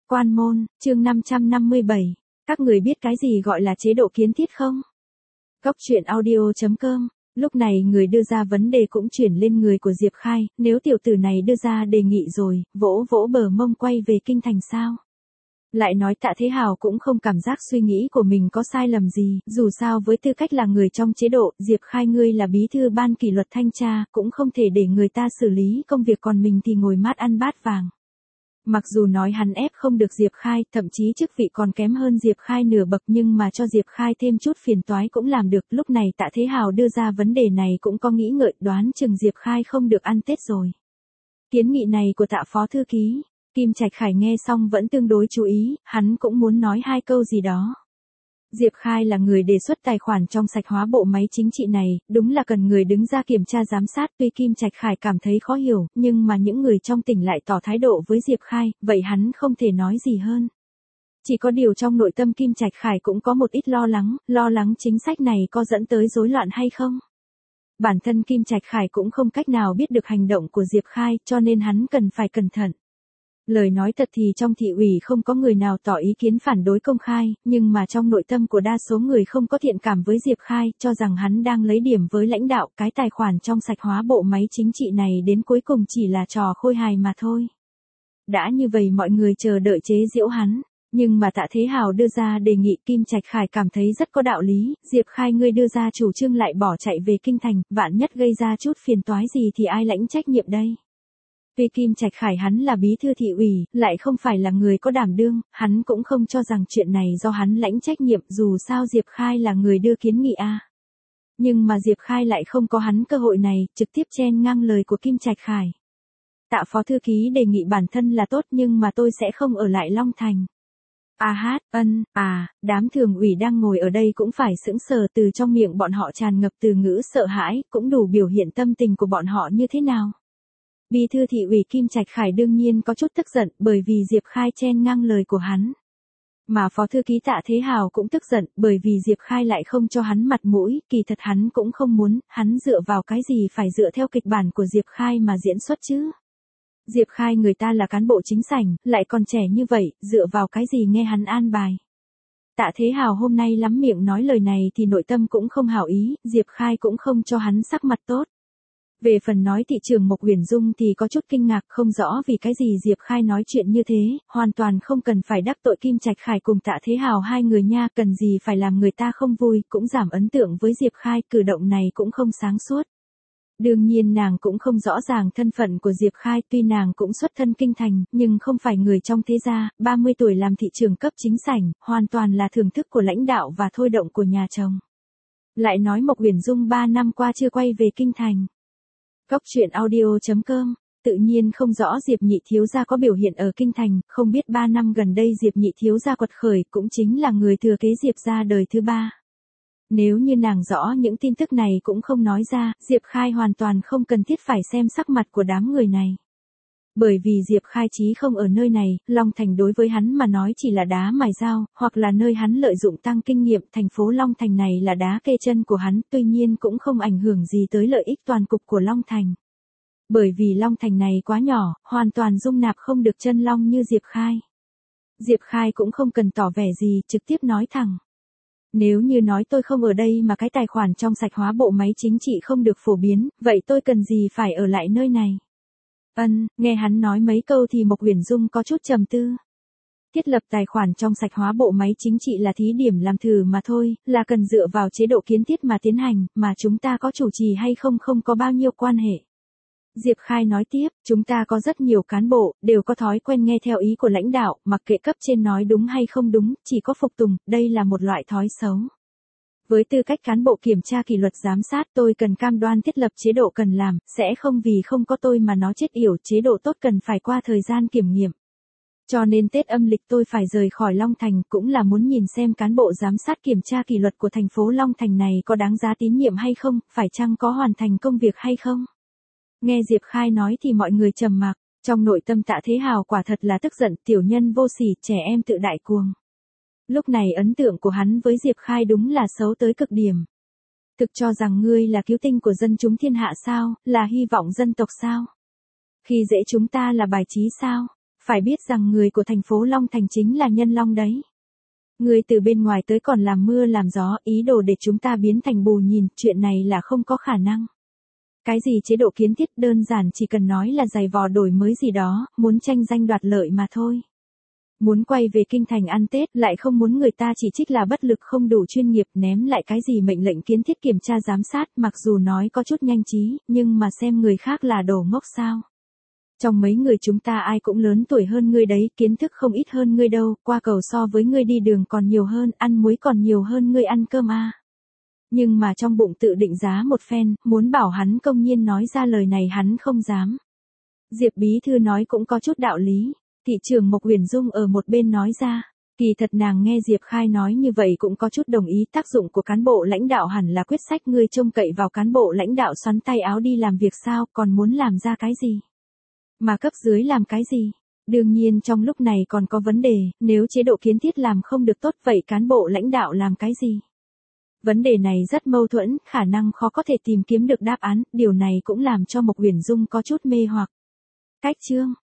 Quan môn, chương 557. Các người biết cái gì gọi là chế độ kiến thiết không? Góc truyện audio.com. Lúc này người đưa ra vấn đề cũng chuyển lên người của Diệp Khai, nếu tiểu tử này đưa ra đề nghị rồi, vỗ vỗ bờ mông quay về kinh thành sao? Lại nói Tạ Thế Hào cũng không cảm giác suy nghĩ của mình có sai lầm gì, dù sao với tư cách là người trong chế độ, Diệp Khai ngươi là bí thư ban kỷ luật thanh tra, cũng không thể để người ta xử lý công việc còn mình thì ngồi mát ăn bát vàng. Mặc dù nói hắn ép không được Diệp Khai, thậm chí chức vị còn kém hơn Diệp Khai nửa bậc nhưng mà cho Diệp Khai thêm chút phiền toái cũng làm được. Lúc này Tạ Thế Hào đưa ra vấn đề này cũng có nghĩ ngợi, đoán chừng Diệp Khai không được ăn Tết rồi. Kiến nghị này của Tạ Phó Thư Ký, Kim Trạch Khải nghe xong vẫn tương đối chú ý, hắn cũng muốn nói hai câu gì đó. Diệp Khai là người đề xuất tài khoản trong sạch hóa bộ máy chính trị này, đúng là cần người đứng ra kiểm tra giám sát. Tuy Kim Trạch Khải cảm thấy khó hiểu, nhưng mà những người trong tỉnh lại tỏ thái độ với Diệp Khai, vậy hắn không thể nói gì hơn. Chỉ có điều trong nội tâm Kim Trạch Khải cũng có một ít lo lắng chính sách này có dẫn tới rối loạn hay không. Bản thân Kim Trạch Khải cũng không cách nào biết được hành động của Diệp Khai, cho nên hắn cần phải cẩn thận. Lời nói thật thì trong thị ủy không có người nào tỏ ý kiến phản đối công khai, nhưng mà trong nội tâm của đa số người không có thiện cảm với Diệp Khai, cho rằng hắn đang lấy điểm với lãnh đạo. Cái tài khoản trong sạch hóa bộ máy chính trị này đến cuối cùng chỉ là trò khôi hài mà thôi. Đã như vậy mọi người chờ đợi chế giễu hắn, nhưng mà Tạ Thế Hào đưa ra đề nghị Kim Trạch Khải cảm thấy rất có đạo lý. Diệp Khai ngươi đưa ra chủ trương lại bỏ chạy về kinh thành, vạn nhất gây ra chút phiền toái gì thì ai lãnh trách nhiệm đây? Tuy Kim Trạch Khải hắn là bí thư thị ủy, lại không phải là người có đảm đương, hắn cũng không cho rằng chuyện này do hắn lãnh trách nhiệm, dù sao Diệp Khai là người đưa kiến nghị a. Nhưng mà Diệp Khai lại không có hắn cơ hội này, trực tiếp chen ngang lời của Kim Trạch Khải. Tạ Phó Thư Ký đề nghị bản thân là tốt nhưng mà tôi sẽ không ở lại Long Thành. Đám thường ủy đang ngồi ở đây cũng phải sững sờ, từ trong miệng bọn họ tràn ngập từ ngữ sợ hãi, cũng đủ biểu hiện tâm tình của bọn họ như thế nào. Bí thư thị ủy Kim Trạch Khải đương nhiên có chút tức giận bởi vì Diệp Khai chen ngang lời của hắn. Mà Phó Thư Ký Tạ Thế Hào cũng tức giận bởi vì Diệp Khai lại không cho hắn mặt mũi, kỳ thật hắn cũng không muốn, hắn dựa vào cái gì phải dựa theo kịch bản của Diệp Khai mà diễn xuất chứ. Diệp Khai người ta là cán bộ chính sảnh, lại còn trẻ như vậy, dựa vào cái gì nghe hắn an bài. Tạ Thế Hào hôm nay lắm miệng nói lời này thì nội tâm cũng không hảo ý, Diệp Khai cũng không cho hắn sắc mặt tốt. Về phần nói thị trường Mộc Uyển Dung thì có chút kinh ngạc, không rõ vì cái gì Diệp Khai nói chuyện như thế, hoàn toàn không cần phải đắc tội Kim Trạch Khải cùng Tạ Thế Hào hai người nha, cần gì phải làm người ta không vui, cũng giảm ấn tượng với Diệp Khai, cử động này cũng không sáng suốt. Đương nhiên nàng cũng không rõ ràng thân phận của Diệp Khai, tuy nàng cũng xuất thân kinh thành, nhưng không phải người trong thế gia, 30 tuổi làm thị trường cấp chính sảnh, hoàn toàn là thưởng thức của lãnh đạo và thôi động của nhà chồng. Lại nói Mộc Uyển Dung 3 năm qua chưa quay về kinh thành. Góc truyện audio.com, tự nhiên không rõ Diệp Nhị thiếu gia có biểu hiện ở kinh thành, không biết 3 năm gần đây Diệp Nhị thiếu gia quật khởi cũng chính là người thừa kế Diệp gia đời thứ 3. Nếu như nàng rõ những tin tức này cũng không nói ra, Diệp Khai hoàn toàn không cần thiết phải xem sắc mặt của đám người này. Bởi vì Diệp Khai chí không ở nơi này, Long Thành đối với hắn mà nói chỉ là đá mài dao, hoặc là nơi hắn lợi dụng tăng kinh nghiệm. Thành phố Long Thành này là đá kê chân của hắn, tuy nhiên cũng không ảnh hưởng gì tới lợi ích toàn cục của Long Thành. Bởi vì Long Thành này quá nhỏ, hoàn toàn dung nạp không được chân long như Diệp Khai. Diệp Khai cũng không cần tỏ vẻ gì, trực tiếp nói thẳng. Nếu như nói tôi không ở đây mà cái tài khoản trong sạch hóa bộ máy chính trị không được phổ biến, vậy tôi cần gì phải ở lại nơi này? Nghe hắn nói mấy câu thì Mộc Uyển Dung có chút trầm tư. Thiết lập tài khoản trong sạch hóa bộ máy chính trị là thí điểm làm thử mà thôi, là cần dựa vào chế độ kiến thiết mà tiến hành, mà chúng ta có chủ trì hay không không có bao nhiêu quan hệ. Diệp Khai nói tiếp, chúng ta có rất nhiều cán bộ, đều có thói quen nghe theo ý của lãnh đạo, mặc kệ cấp trên nói đúng hay không đúng, chỉ có phục tùng, đây là một loại thói xấu. Với tư cách cán bộ kiểm tra kỷ luật giám sát, tôi cần cam đoan thiết lập chế độ cần làm, sẽ không vì không có tôi mà nó chết yểu, chế độ tốt cần phải qua thời gian kiểm nghiệm. Cho nên Tết âm lịch tôi phải rời khỏi Long Thành, cũng là muốn nhìn xem cán bộ giám sát kiểm tra kỷ luật của thành phố Long Thành này có đáng giá tín nhiệm hay không, phải chăng có hoàn thành công việc hay không. Nghe Diệp Khai nói thì mọi người trầm mặc, trong nội tâm Tạ Thế Hào quả thật là tức giận, tiểu nhân vô sỉ, trẻ em tự đại cuồng. Lúc này ấn tượng của hắn với Diệp Khai đúng là xấu tới cực điểm. Thực cho rằng ngươi là cứu tinh của dân chúng thiên hạ sao, là hy vọng dân tộc sao? Khi dễ chúng ta là bài trí sao? Phải biết rằng người của thành phố Long Thành chính là Nhân Long đấy. Người từ bên ngoài tới còn làm mưa làm gió, ý đồ để chúng ta biến thành bù nhìn, chuyện này là không có khả năng. Cái gì chế độ kiến thiết, đơn giản chỉ cần nói là giày vò đổi mới gì đó, muốn tranh danh đoạt lợi mà thôi. Muốn quay về kinh thành ăn Tết, lại không muốn người ta chỉ trích là bất lực không đủ chuyên nghiệp, ném lại cái gì mệnh lệnh kiến thiết kiểm tra giám sát, mặc dù nói có chút nhanh trí, nhưng mà xem người khác là đồ ngốc sao. Trong mấy người chúng ta ai cũng lớn tuổi hơn ngươi đấy, kiến thức không ít hơn ngươi đâu, qua cầu so với ngươi đi đường còn nhiều hơn, ăn muối còn nhiều hơn ngươi ăn cơm à. Nhưng mà trong bụng tự định giá một phen, muốn bảo hắn công nhiên nói ra lời này hắn không dám. Diệp bí thư nói cũng có chút đạo lý. Thị trưởng Mộc Huyền Dung ở một bên nói ra. Kỳ thật nàng nghe Diệp Khai nói như vậy cũng có chút đồng ý, tác dụng của cán bộ lãnh đạo hẳn là quyết sách, ngươi trông cậy vào cán bộ lãnh đạo xoắn tay áo đi làm việc sao, còn muốn làm ra cái gì? Mà cấp dưới làm cái gì? Đương nhiên trong lúc này còn có vấn đề, nếu chế độ kiến thiết làm không được tốt vậy cán bộ lãnh đạo làm cái gì? Vấn đề này rất mâu thuẫn, khả năng khó có thể tìm kiếm được đáp án, điều này cũng làm cho Mộc Huyền Dung có chút mê hoặc. Cách chương